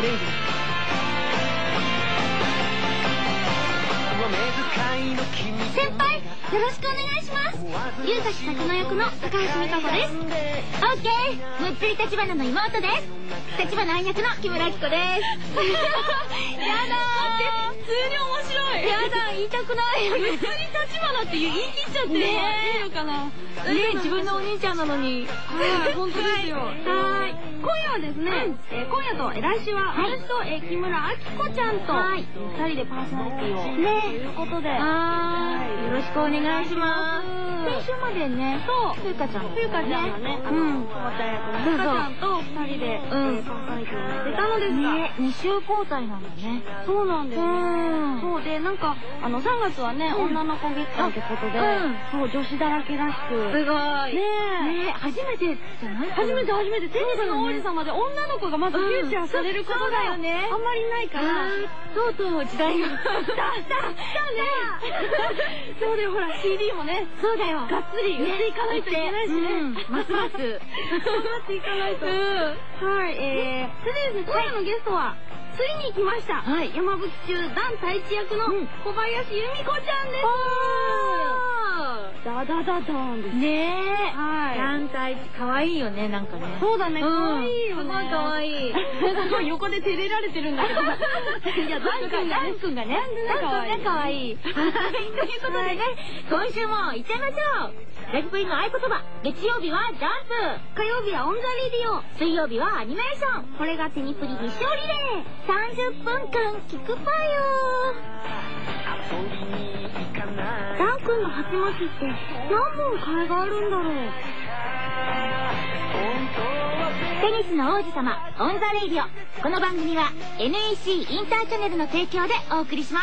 レイディ。 先輩、よろしくお願いします。龍崎作の役の高橋美香子です。オッケー、むっつり立花の妹です。立花愛役の木村明子です。やだー、普通に面白い。やだ、言いたくない。むっつり立花って言い切っちゃっていいのかな。自分のお兄ちゃんなのに。はい、本当ですよ。はい。今夜はですね、今夜と来週は私と木村明子ちゃんと2人でパーソナリティをということで、よろしくお願いします。先週までね、そうふうかちゃんがね、交代役のふうかちゃんと2人でパーソナリティをやってたのですが、2週交代なんだね。そうなんですね。そうで、なんか3月はね、女の子月間ってことで、そう女子だらけらしく、すごいねえ、初めてじゃない？初めてテニスの王子様で女の子がまずフューチャーされることがあんまりないから、とうとう時代が来たね。そうだよ、ほら CD もね、そうだよ、がっつり売っていかないといけないしね、ますますいかないと。はい、それでですね、今夜のゲストはついに来ました、山吹中団太一役の小林由美子ちゃんです。ダダダダーンですね。はい。団体可愛いよね、なんかね。そうだね、可愛いよね。すごい可愛い。すごい横で照れられてるんだけど。いや、ダン君がね、可愛い。ということでね、今週も行っちゃいましょう。ラジプリの合言葉、月曜日はジャンプ、火曜日はオンザレディオ、水曜日はアニメーション。これがテニプリ必勝リレー。30分間聞くぱよ。ダン君の鉢巻きって何本替えがあるんだろう。テニスの王子様オンザレイディオ。この番組は NEC インターチャネルの提供でお送りします。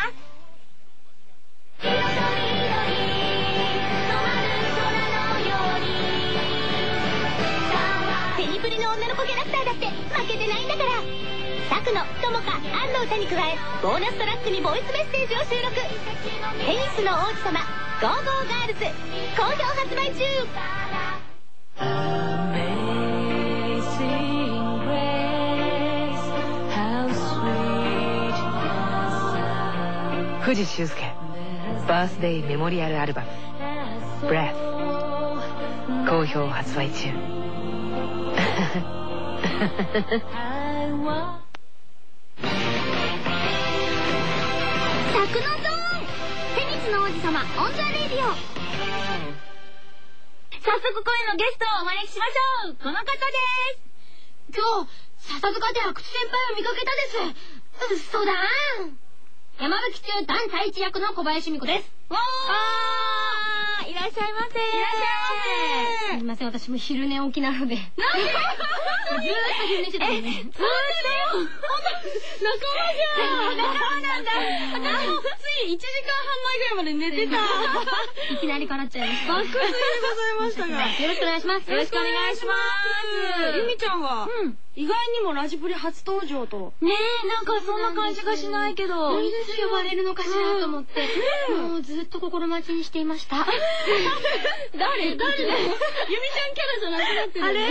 テニプリの女の子キャラクターだって負けてないんだから。タクノ、トモカ、アンの歌に加えボーナストラックにボイスメッセージを収録。テニスの王子様ゴーゴーガールズ好評発売中。 藤修介バースデーメモリアルアルバム「Breath」好評発売中。 サクノゾーンテニスの王子様オンザレディオ。早速声のゲストをお招きしましょう。この方です。今日笹塚で阿久津先輩を見かけたです。嘘だーん。山吹中団太一役の小林美子です。わー、いらっしゃいませ。いらっしゃいませ。すみません、私も昼寝起きなので。なんでずーっと昼寝してたのね。ずーっとよ。仲間じゃん。仲間なんだ。私もつい1時間半前ぐらいまで寝てた。いきなりからっちゃいました。爆睡でございましたが。よろしくお願いします。よろしくお願いします。ゆみちゃんは、意外にもラジプリ初登場と。ねえ、なんかそんな感じがしないけど。いつ呼ばれるのかしらと思って。もうずっと心待ちにしていました。誰ゆみちゃんキャラじゃなくなってる。あれ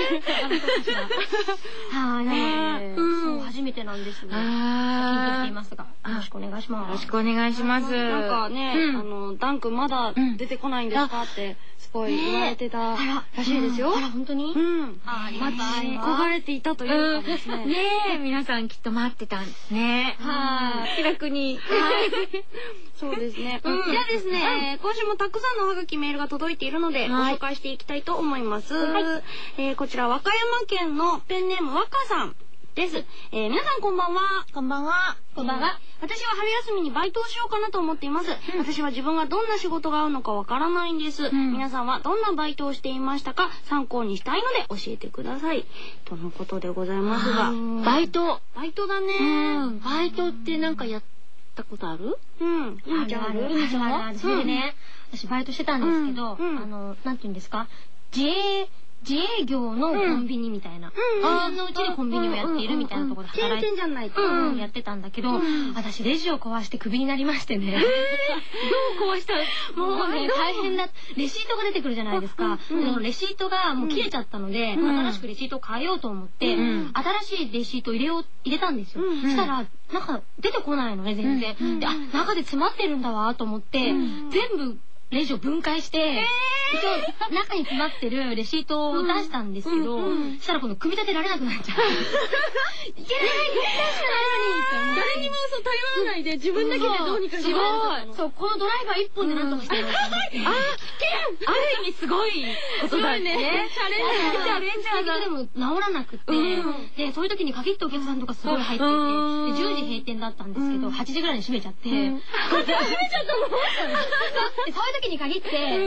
はいね。そう、初めてなんですね。聞いてきていますが、よろしくお願いします。よろしくお願いします。なんかね、ダン君まだ出てこないんですかって、すごい言われてたらしいですよ。あら、本当に？待ち焦がれていたというかですね。ねえ、皆さんきっと待ってたんですね。はい。気楽に。そうですね。じゃあですね、今週もたくさんのおはがきメールが届いているので、ご紹介していきたいと思います。こちら、和歌山県のペンネーム若さんです。皆さんこんばんは。こんばんは。こんばんは。私は春休みにバイトをしようかなと思っています。私は自分がどんな仕事が合うのかわからないんです。皆さんはどんなバイトをしていましたか？参考にしたいので教えてください。とのことでございますが。バイトだね。バイトってなんかやったことある？ゆみちゃんある？ゆみちゃんは？それでね、私バイトしてたんですけど、なんて言うんですか？自営自営業のコンビニみたいな、自分のうちでコンビニをやっているみたいなところで働いてやってたんだけど、私レジを壊してクビになりましてね。 どう壊したの？ もうね、大変だ。レシートが出てくるじゃないですか。レシートがもう切れちゃったので、新しくレシートを変えようと思って、新しいレシートを入れたんですよ。そしたら、なんか出てこないのね、全然。で、あ、中で詰まってるんだわ、と思って、全部、レジを分解して、中に詰まってるレシートを出したんですけど、そしたら今度組み立てられなくなっちゃう。いけない、言ったしかないのに誰にもそう頼らないで自分だけでどうにかしよう。 そう、このドライバー一本でなんとかしてる。 ある意味すごいことだね。チャレンジャーがでも治らなくて、で、そういう時に限ってお客さんとかすごい入っていて、10時閉店だったんですけど、8時ぐらいに閉めちゃって、閉めちゃったの？そういう時に限って、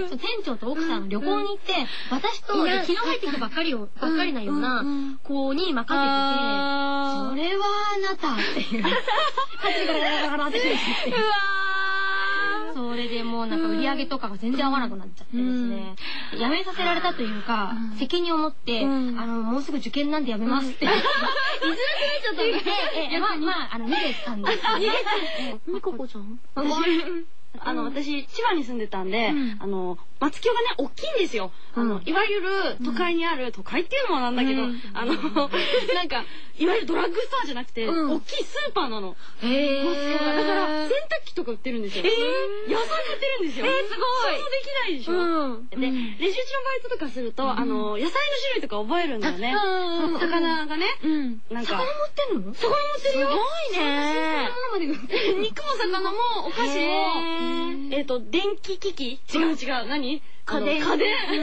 店長と奥さん旅行に行って、私と昨日入ってきたばっかりなような子に任せてて、それはあなたっていう。8時からガラガラって閉めちゃって。それでもうなんか売り上げとかが全然合わなくなっちゃってですね、辞めさせられたというか、責任を持って、もうすぐ受験なんで辞めますって。言いづらくなっちゃったんで、まあ、逃げたんですよね。 みここちゃん？私、千葉に住んでたんで、松清がね、大きいんですよ。いわゆる都会にある、都会っていうのもなんだけど、なんか、いわゆるドラッグストアじゃなくて、大きいスーパーなの。だから、洗濯機とか売ってるんですよ。野菜売ってるんですよ。すごい。想像できないでしょ。で、レジ打ちのバイトとかすると、野菜の種類とか覚えるんだよね。魚がね、なんか。 魚持ってんの？ 魚持ってるよ。 すごいね。 肉も魚もお菓子も、電気機器？違う。何？家電と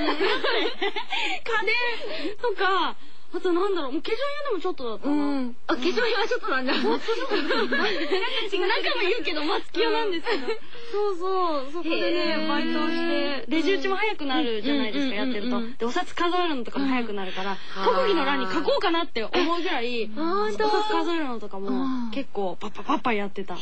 か、あとなんだろう、もう化粧品でもちょっとだったな。 あ、化粧品はちょっとなんだ。 中も言うけど、松清なんですけど。そう、そこでね、バイトをして、レジ打ちも早くなるじゃないですか、やってると。で、お札数えるのとかも早くなるから、特技の欄に書こうかなって思うぐらい、お札数えるのとかも結構パッパやってた。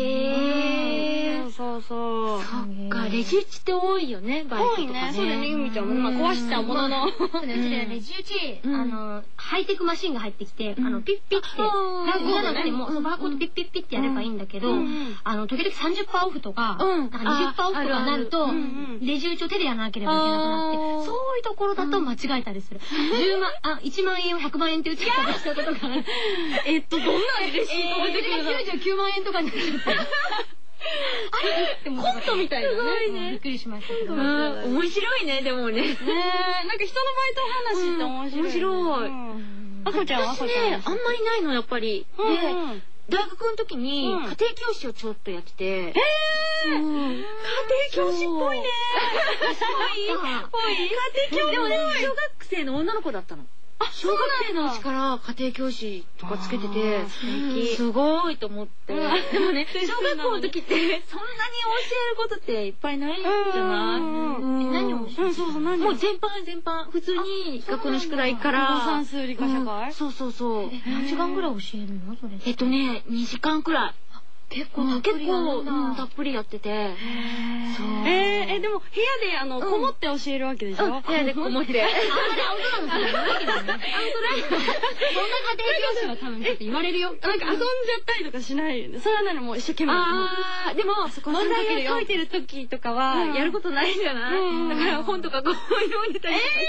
そう。そっか、レジ打ちって多いよね、バイトとかね。 多いね、そうだよね、ゆみちゃんも。壊しちゃうものの。 そうだよね、レジ打ち、ハイテクマシンが入ってきて、ピッピッって、じゃなくても、バーコードピッピッピッってやればいいんだけど、時々30%オフとか、なんか20%オフとかなると、レジ打ちを手でやらなければいけなくなって、そういうところだと間違えたりする。1万円を100万円って打ち方したことがある。 どんなレシート出てくるの ？99万円とかになっちゃって。 あれコントみたいなね。 びっくりしましたけど。 面白いね、でもね。なんか人のバイト話って面白い。あこちゃんは？ 私ね、あんまりないの、やっぱり。で、大学の時に家庭教師をちょっとやってて。 家庭教師っぽいね。ぽい。家庭教師。 でもね、小学生の女の子だったの。小学生のうちから家庭教師とかつけてて、すごいと思って。でもね、小学校の時ってそんなに教えることっていっぱいないんじゃない？ 何を教える？ もう全般、普通に学校の宿題から。 算数理科社会？ そう。 何時間ぐらい教えるのそれ？ 2時間くらい。結構たっぷりやってて。 そう。でも部屋でこもって教えるわけでしょ？ 部屋でこもって。 そんな家庭教師は多分ちょっと言われるよ。 なんか遊んじゃったりとかしないよね。それはならもう一生懸命。 でも問題を解いてる時とかはやることないじゃない？だから本とかこう読んでたりとかして。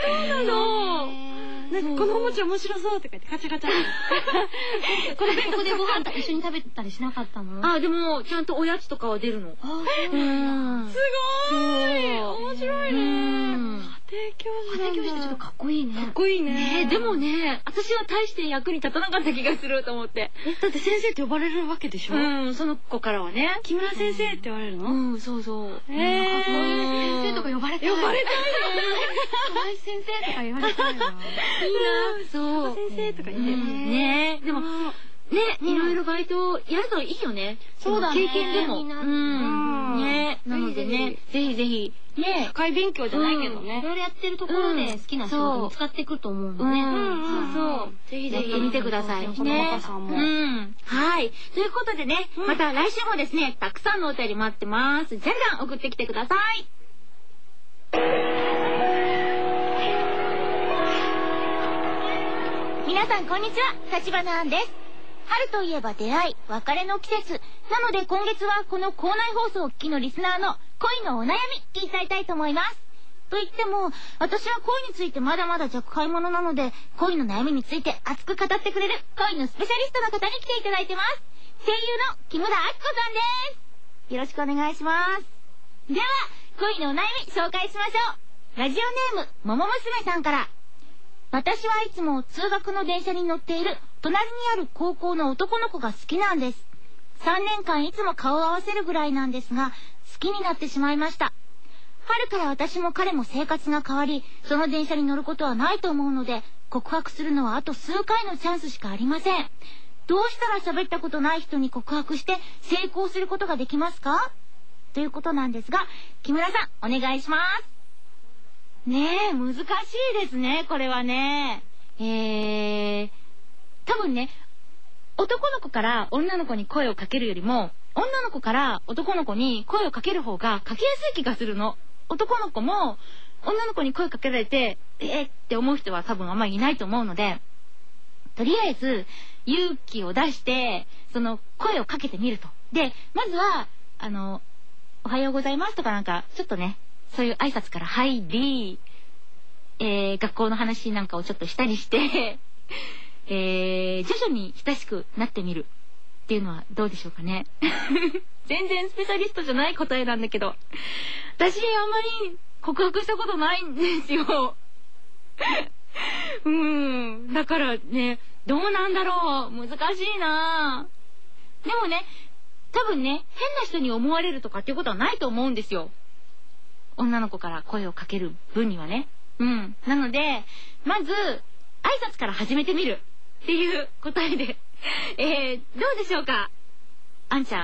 そうなの。なんかこのおもちゃ面白そうとか言ってカチャカチャ。 ここでご飯と一緒に食べたりしなかったの？ でもちゃんとおやつとかは出るの。 すごい。面白いね。 家庭教師ってちょっとかっこいいね。 かっこいいね。 でもね、私は大して役に立たなかった気がすると思って。 だって先生って呼ばれるわけでしょ？ その子からはね。 木村先生って言われるの？ そう。 先生とか呼ばれたいね。 呼ばれたいね。 先生とか言われたいわ。 いいな。そう。 先生とか言ってね。でもね、いろいろバイトやるといいよね。 そうだね。 経験でも。ね。なのでね、ぜひ。 ね、社会勉強じゃないけどね。 いろいろやってるところで好きな仕事に使っていくと思うのね。 そう。ぜひ見てください。 ね。 はい。ということでね、また来週もですね、たくさんのお便り待ってます。じゃんじゃん送ってきてください。 皆さんこんにちは、立花杏です。春といえば出会い、別れの季節。なので今月はこの校内放送を聞きのリスナーの恋のお悩み聞いていたいと思います。と言っても、私は恋についてまだまだ若輩者なので、恋の悩みについて熱く語ってくれる恋のスペシャリストの方に来ていただいてます。声優の木村明子さんです。よろしくお願いします。では、恋のお悩み紹介しましょう。ラジオネーム、もも娘さんから。私はいつも通学の電車に乗っている隣にある高校の男の子が好きなんです。3年間いつも顔を合わせるぐらいなんですが、好きになってしまいました。春から私も彼も生活が変わり、その電車に乗ることはないと思うので、告白するのはあと数回のチャンスしかありません。どうしたら喋ったことない人に告白して成功することができますか？ということなんですが、木村さんお願いします。ねえ、難しいですね、これはね。多分ね、男の子から女の子に声をかけるよりも、女の子から男の子に声をかける方がかけやすい気がするの。男の子も女の子に声かけられてって思う人は多分あんまりいないと思うので、とりあえず勇気を出してその声をかけてみると。でまずはおはようございますとかなんかちょっとね、そういう挨拶から入り、学校の話なんかをちょっとしたりして徐々に親しくなってみるっていうのはどうでしょうかね。全然スペシャリストじゃない答えなんだけど、私あんまり告白したことないんですよ。だからね、どうなんだろう、難しいな。でもね、多分ね、変な人に思われるとかっていうことはないと思うんですよ、女の子から声をかける分にはね。なのでまず挨拶から始めてみるっていう答えでどうでしょうか、あんちゃん。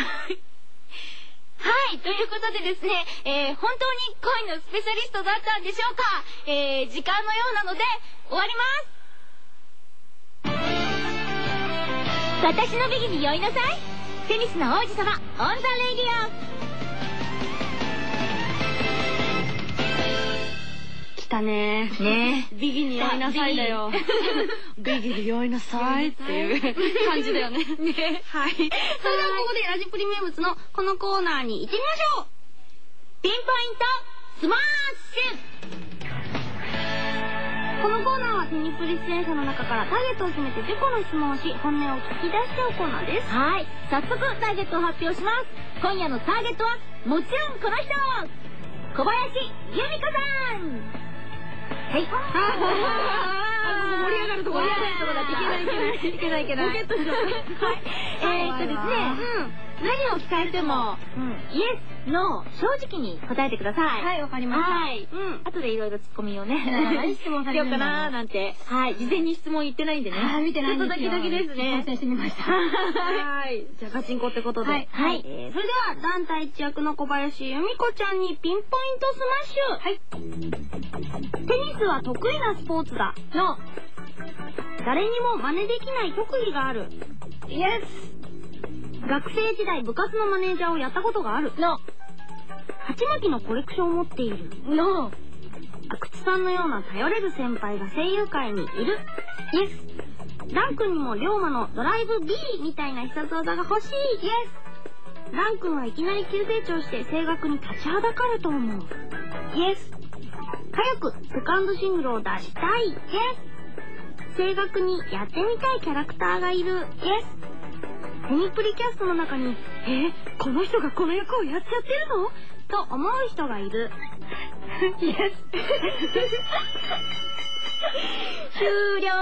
はい、ということでですね、本当に恋のスペシャリストだったんでしょうか。時間のようなので終わります。私のビギに酔いなさい。テニスの王子様、オンザレイディオ。来たね。ビギに酔いなさいだよ。ビギに酔いなさいっていう感じだよね。はい。それではここでラジプリ名物のこのコーナーに行ってみましょう。ピンポイントスマッシュ。このコーナーはテニプリ出演者の中からターゲットを決めて10個の質問をし、本音を聞き出しちゃうコーナーです。はい。早速ターゲットを発表します。今夜のターゲットはもちろんこの人、小林由美子さん。はい。盛り上がるところだ。いけない。ボケっとしよう。はい。ですね。何を聞かれても、イエス、ノー、正直に答えてください。はい、わかりました。はい。後でいろいろツッコミをね、何質問されるかなーなんて。はい。事前に質問言ってないんでね。見てないんですよ。ちょっとドキドキですね。挑戦してみました。はい。じゃあガチンコってことで。はい。それでは団体一役の小林由美子ちゃんにピンポイントスマッシュ。はい。テニスは得意なスポーツだ。の。誰にも真似できない特技がある。イエス。学生時代部活のマネージャーをやったことがある。の。鉢巻きのコレクションを持っている。の。阿久津さんのような頼れる先輩が声優界にいる。イエス。ラン君にも龍馬のドライブ B みたいな必殺技が欲しい。イエス。ラン君はいきなり急成長して声楽に立ちはだかると思う。イエス。早くセカンドシングルを出したい。イエス。声楽にやってみたいキャラクターがいる。イエス。テニプリキャストの中にこの人がこの役をやっちゃってるのと思う人がいる。イエス。終了。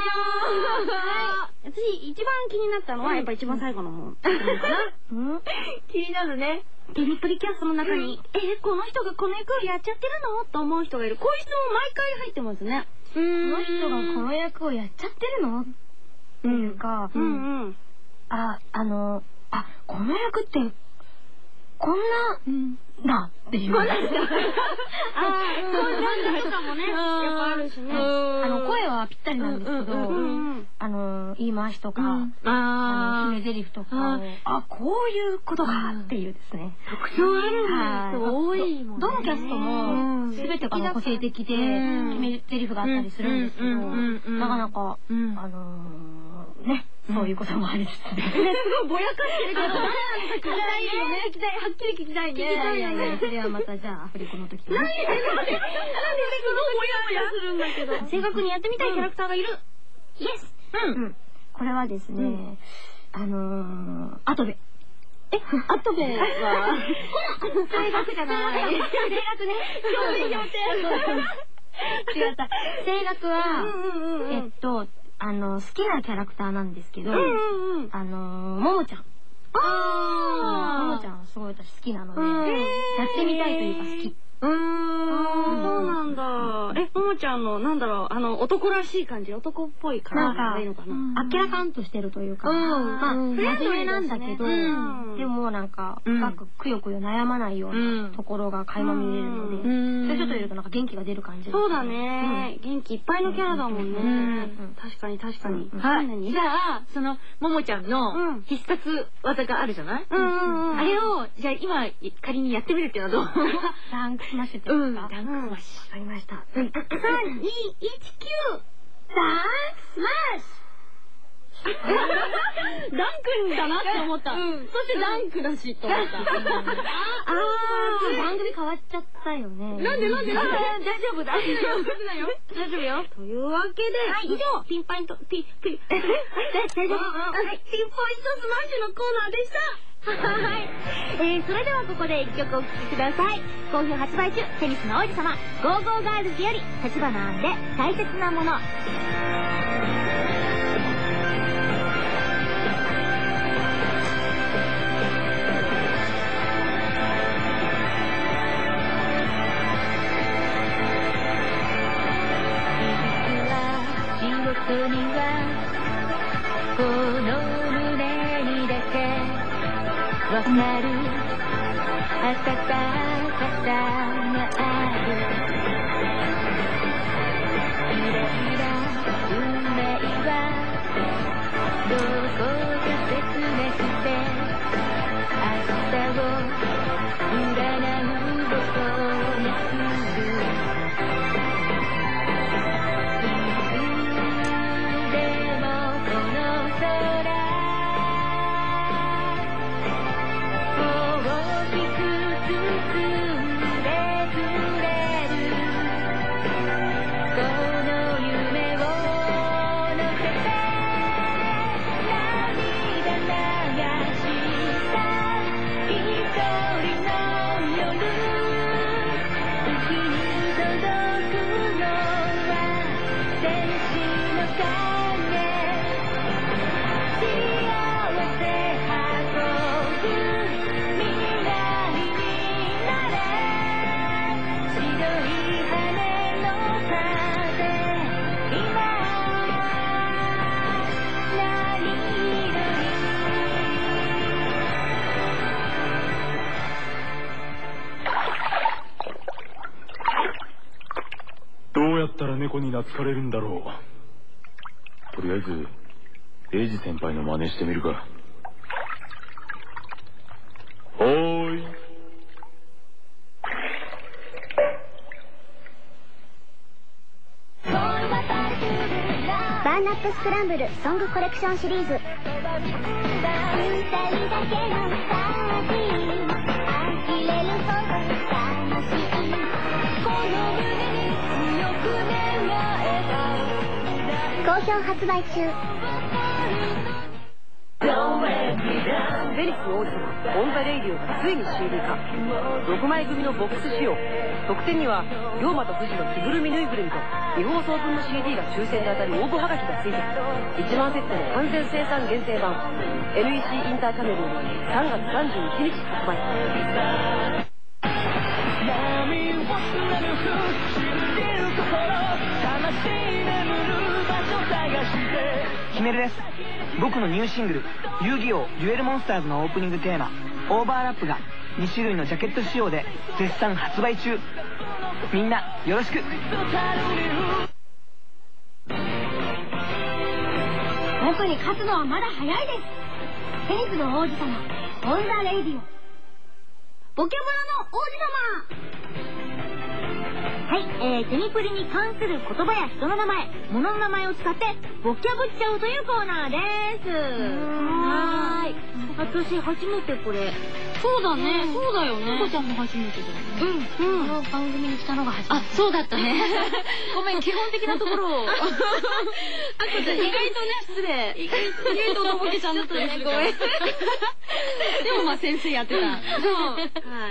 私一番気になったのはやっぱ一番最後の方かな。気になるね。テニプリキャストの中にこの人がこの役をやっちゃってるのと思う人がいる。こういう質問毎回入ってますね。この人がこの役をやっちゃってるのっていうか、この役って、 こんなだっていう。こんなんだとかもね、やっぱあるしね。 声はぴったりなんですけど、言い回しとか、決め台詞とかを、こういうことかっていうですね。 特徴ある人多いもんね。 どのキャストも全てが個性的で、決め台詞があったりするんですけど、なかなか、ね、そういうこともありつつで。すごいぼやかしてるけど、誰なのか聞きたいよね。はっきり聞きたいね。いやいや、それはまたじゃあ、アフレコの時に。なんでそのぼやぼやするんだけど。正確にやってみたいキャラクターがいる。イエス。これはですね、アトベ。アトベは、声楽じゃない。声楽ね。表現予定。違った。声楽は、好きなキャラクターなんですけど、ももちゃん。ももちゃんすごい私好きなので、やってみたいというか好き。 そうなんだ。ももちゃんの、なんだろう、男らしい感じ、男っぽい感じがいいのかな。 明らかんとしてるというか、真面目なんだけど、でもなんか、深くくよくよ悩まないようなところが垣間見れるので、それちょっといるとなんか元気が出る感じ。 そうだね。元気いっぱいのキャラだもんね。確かに確かに。はい。じゃあ、その、ももちゃんの必殺技があるじゃない？あれを、じゃあ今、仮にやってみるっていうのはどう？ ダンクスマッシュって言うんですか？ ダンクスマッシュ。わかりました。3、2、1、9！ダンクスマッシュ！ダンクだなって思った。そしてダンクだしと思った。 番組変わっちゃったよね。 なんで大丈夫だよ。大丈夫よ。というわけで、以上、ピンポイントスマッシュのコーナーでした。はい。それではここで一曲お聴きください。好評発売中、テニスの王子様、ゴーゴーガールズより、立花杏で大切なもの。 この胸にだけわかる温かさがある。キラキラ運命はどこか切なくて明日を占うことにする。 どうやったら猫に懐かれるんだろう。とりあえずエイジ先輩の真似してみるか。おーい。 バーナップスクランブルソングコレクションシリーズ。好評発売中。 テニスの王子様オン・ザ・レイディオがついに CD 化。6枚組のボックス仕様。特典には龍馬と富士の着ぐるみぬいぐるみと未放送分の CD が抽選で当たる応募はがきがついて1万セットの完全生産限定版 NEC インターチャネルより3月31日発売。 ヒメルです。僕のニューシングル「遊戯王デュエルモンスターズ」のオープニングテーマ「オーバーラップ」が 2種類のジャケット仕様で絶賛発売中。みんなよろしく。 僕に勝つのはまだ早いです。テニスの王子様、オンザレイディオ。ボキャブラの王子様。はい、テニプリに関する言葉や人の名前、物の名前を使ってボキャブっちゃうというコーナーです。はーい。私初めてこれ。 そうだね、そうだよね。 こちゃんも初めてだよね。この番組に来たのが初めて。 そうだったね。ごめん、基本的なところを。あこちゃん、意外とね、失礼。意外とのぼけちゃんだったね。ごめん。でもまあ先生やってた。そう。はい。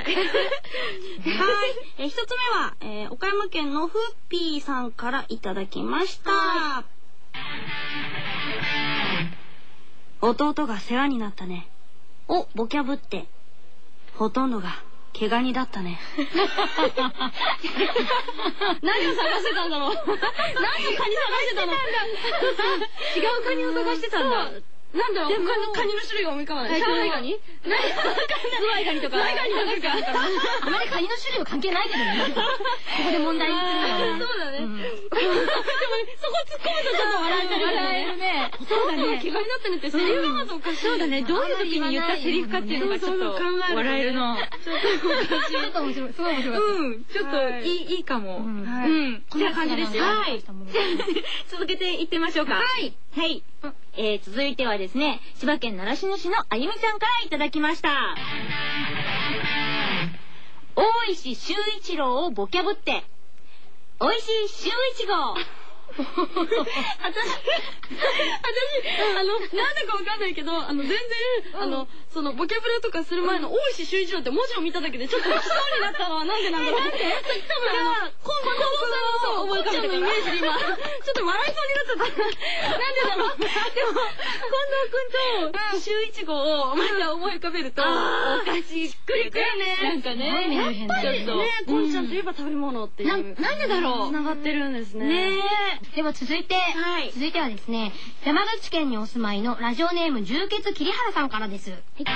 一つ目は、岡山県のフッピーさんからいただきました。弟が世話になったね。お、ボキャブって。ほとんどが毛ガニだったね。何を探してたんだろう。何のカニ探してたの。違うカニを探してたんだ。なんだろう、カニの種類が思い浮かばない。上海ガニ？ズワイガニとか。ズワイガニとか。 あまりカニの種類は関係ないけどね。ここで問題にするのは。 そうだね。でもそこ突っ込むとちょっと笑えるね。そうだね。毛ガニだったねってセリフがまずおかしい。そうだね。どういう時に言ったセリフかっていうのがちょっと笑えるの。ちょっとおかしい。ちょっと面白い。すごい面白い。ちょっといいかも。こんな感じですよ。はい。続けていってみましょうか。はい。はい。続いてはですね、千葉県習志野市のあゆみさんからいただきました。大石修一郎をボキャブって、おいしい修一号。私、なんだかわかんないけど、全然、その、ボキャブラとかする前の大石修一郎って文字を見ただけでちょっと来そうになったのはなんでなんだろう。なんで？多分、近藤さんの思い浮かべたイメージで今、ちょっと笑いそうになっちゃった。なんでだろう。でも、近藤くんと修一号をまた思い浮かべると、おかしい。しっくりくるね。なんかね、やっぱりね、こんちゃんといえば食べ物っていう。なんでだろう。繋がってるんですね。ねえ。 では続いてはですね、山口県にお住まいのラジオネーム重血桐原さんからです。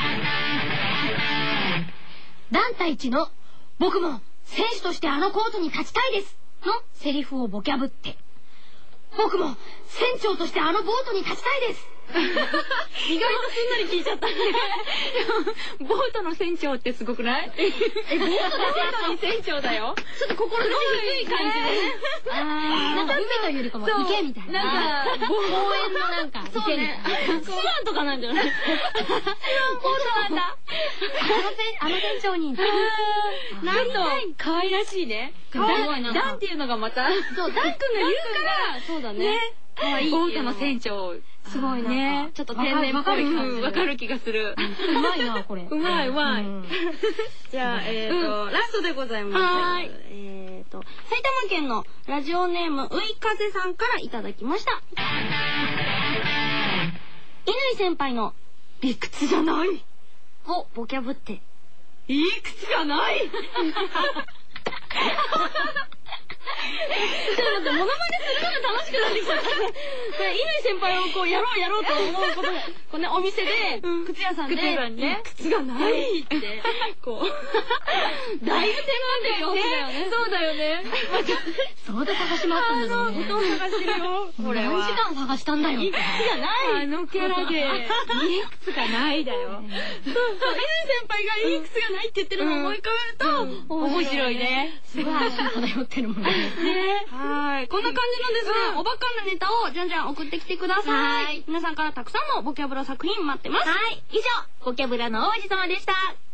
団体一の僕も選手としてあのコートに立ちたいですのセリフをボキャブって、僕も船長としてあのボートに立ちたいです。 意外とすんなり聞いちゃったね。ボートの船長ってすごくない？ボートに船長だよ。ちょっと心の低い感じでね。 なんか海というよりかも池みたいな。 なんか公園のなんか池みたいな。スワンとかなんじゃない？スワンボートなんだ。 あの船長に。 なんと可愛らしいね。ダンっていうのがまた。そう、ダン君が言うから。そうだね。可愛い。ボートの船長。 すごいね。 ちょっと天然っぽい感じ。わかる気がする。 うまいな、これ。 うまい。じゃあ、ラストでございます。はい。埼玉県のラジオネーム、ういかぜさんからいただきました。乾先輩の理屈じゃないをボキャブって、いい口がないちょっと待って、モノマネするのが楽しくなってきちゃった。乾先輩をこうやろうと思うことが、こうね、お店で、靴屋さんで、靴がないって、こう、だいぶ手間でよ。そうだよね。 そうで探しまったんだろうね。 そう探してるよ。これは。 何時間探したんだよ。 いい靴がない。あのキャラで、いい靴がないだよ。そう、乾先輩がいい靴がないって言ってるのを思い浮かべると、面白いね。 すごい足が漂ってるもんね。 はい。こんな感じのですね、おバカなネタをじゃんじゃん送ってきてください。皆さんからたくさんのボキャブラ作品待ってます。はい。以上、ボキャブラの王子様でした。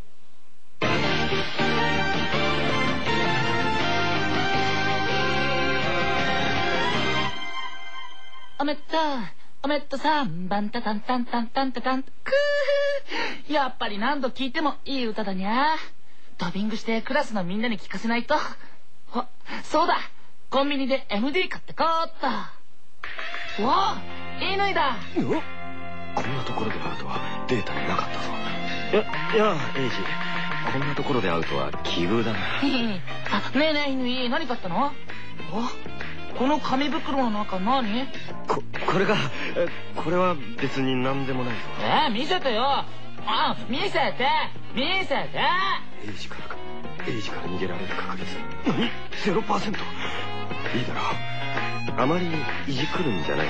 おめっと3番タタンタンタンタンタタン、くー、やっぱり何度聴いてもいい歌だにゃ。ドビングしてクラスのみんなに聞かせないと。そうだ、コンビニで MD 買ってこーっと。おお、いいのいだ。 こんなところで会うとはデータになかったぞ。いやエイジ、こんなところで会うとは奇遇だな。 ねえ乾、何買ったの？この紙袋の中何？ これが、これは別に何でもないぞ。 見せてよ。見せて。 エイジから逃げられる確率何 0%。 いいだろう。あまりいじくるんじゃない。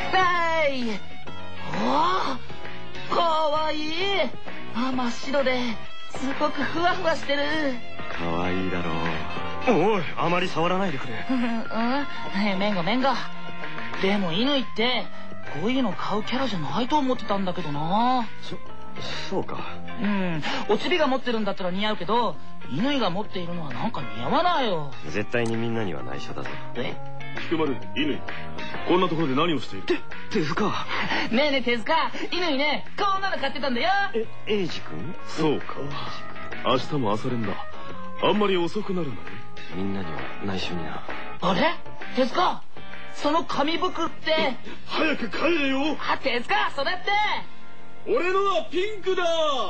おお、かわいい。真っ白ですごくふわふわしてる。 かわいいだろう。おい、あまり触らないでくれ。 めんご。でも乾ってこういうの買うキャラじゃないと思ってたんだけどな。 そうか。 おちびが持ってるんだったら似合うけど、乾が持っているのはなんか似合わないよ。 絶対にみんなには内緒だぞ。 菊丸、乾、こんなところで何をしている？ 手塚。 ねえ手塚、乾ね、こんなの買ってたんだよ。 エイジ君？ そうか。明日も朝練だ。あんまり遅くなるんだね。 みんなには内緒にな。 あれ手塚、その紙袋って早く帰れよ。 手塚、それって俺のはピンクだ。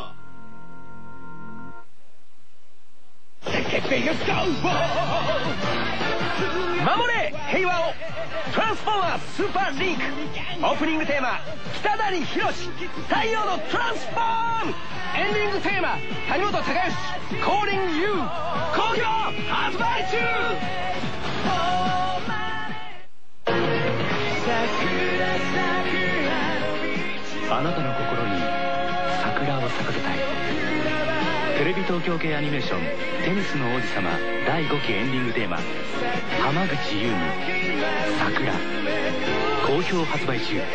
守れ平和を。トランスフォーマースーパーリンク。オープニングテーマ北谷宏、太陽のトランスフォーム。エンディングテーマ谷本隆義、Calling You。好評発売中。 あなたの心に桜を咲かせたい。テレビ東京系アニメーション「テニスの王子様」第5期エンディングテーマ浜口優美桜、好評発売中。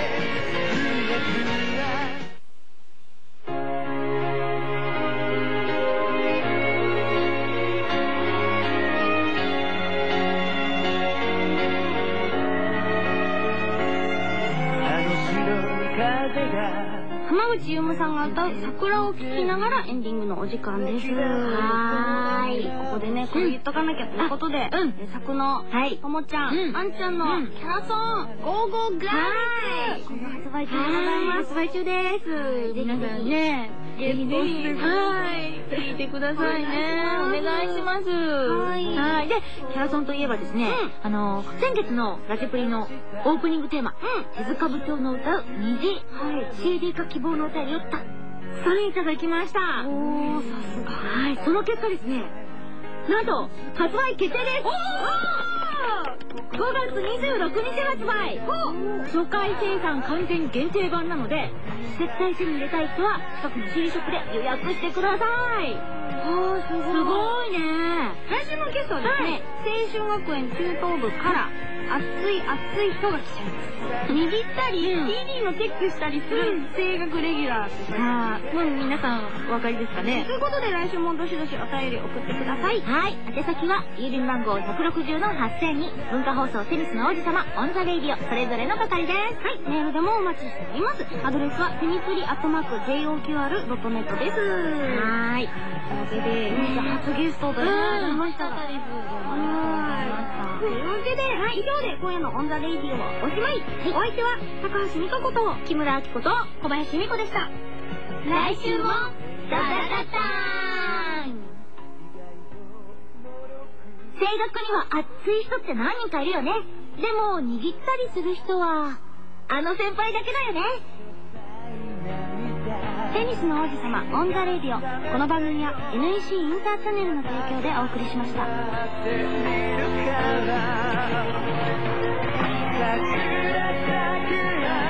浜口優美さんが歌う桜を聴きながらエンディングのお時間です。はーい。ここでね、これ言っとかなきゃということで、作のともちゃん、あんちゃんのキャラソン、ゴーゴーガール。この発売中でございます。発売中です。皆さんね、ぜひ聞いてくださいね。お願いします。はい。で、キャラソンといえばですね、先月のラジプリのオープニングテーマ、手塚部長の歌う虹、CD 化希望の歌によったサインいただきました。おー、さすが。はい、その結果ですね、なんと発売決定です。5月26日発売。初回生産完全限定版なので、絶対手に入れたい人は近くの CD ショップで予約してください。すごいね。来週のゲストはですね、青春学園中等部から熱い人が来ちゃいます。握ったり、CD のチェックしたりする声楽レギュラーとか、もう皆さんお分かりですかね。ということで来週もどしどしお便り送ってください。はい。宛先は郵便番号160-8000に文化放送テニスの王子様オンザレイディオそれぞれの係です。はい。メールでもお待ちしております。アドレスはテニプリ@joqr.net です。はい。というわけで、初ゲストということでました。というわけで、以上で今夜のオンザレイディオはおしまい。お相手は高橋美香子と木村明子と小林美子でした。来週もダダダダーン。声楽には熱い人って何人かいるよね。でも握ったりする人はあの先輩だけだよね。テニスの王子様オンザレイディオ。この番組は NEC インターチャネルの提供でお送りしました。桜